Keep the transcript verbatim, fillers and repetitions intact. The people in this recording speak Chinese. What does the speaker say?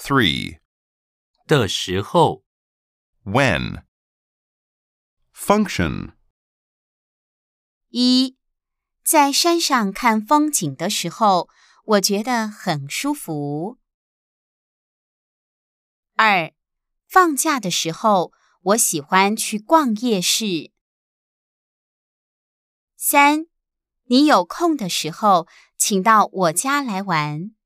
three. 的时候 When. Function. 一，在山上看风景的时候，我觉得很舒服。二，放假的时候，我喜欢去逛夜市。三，你有空的时候，请到我家来玩。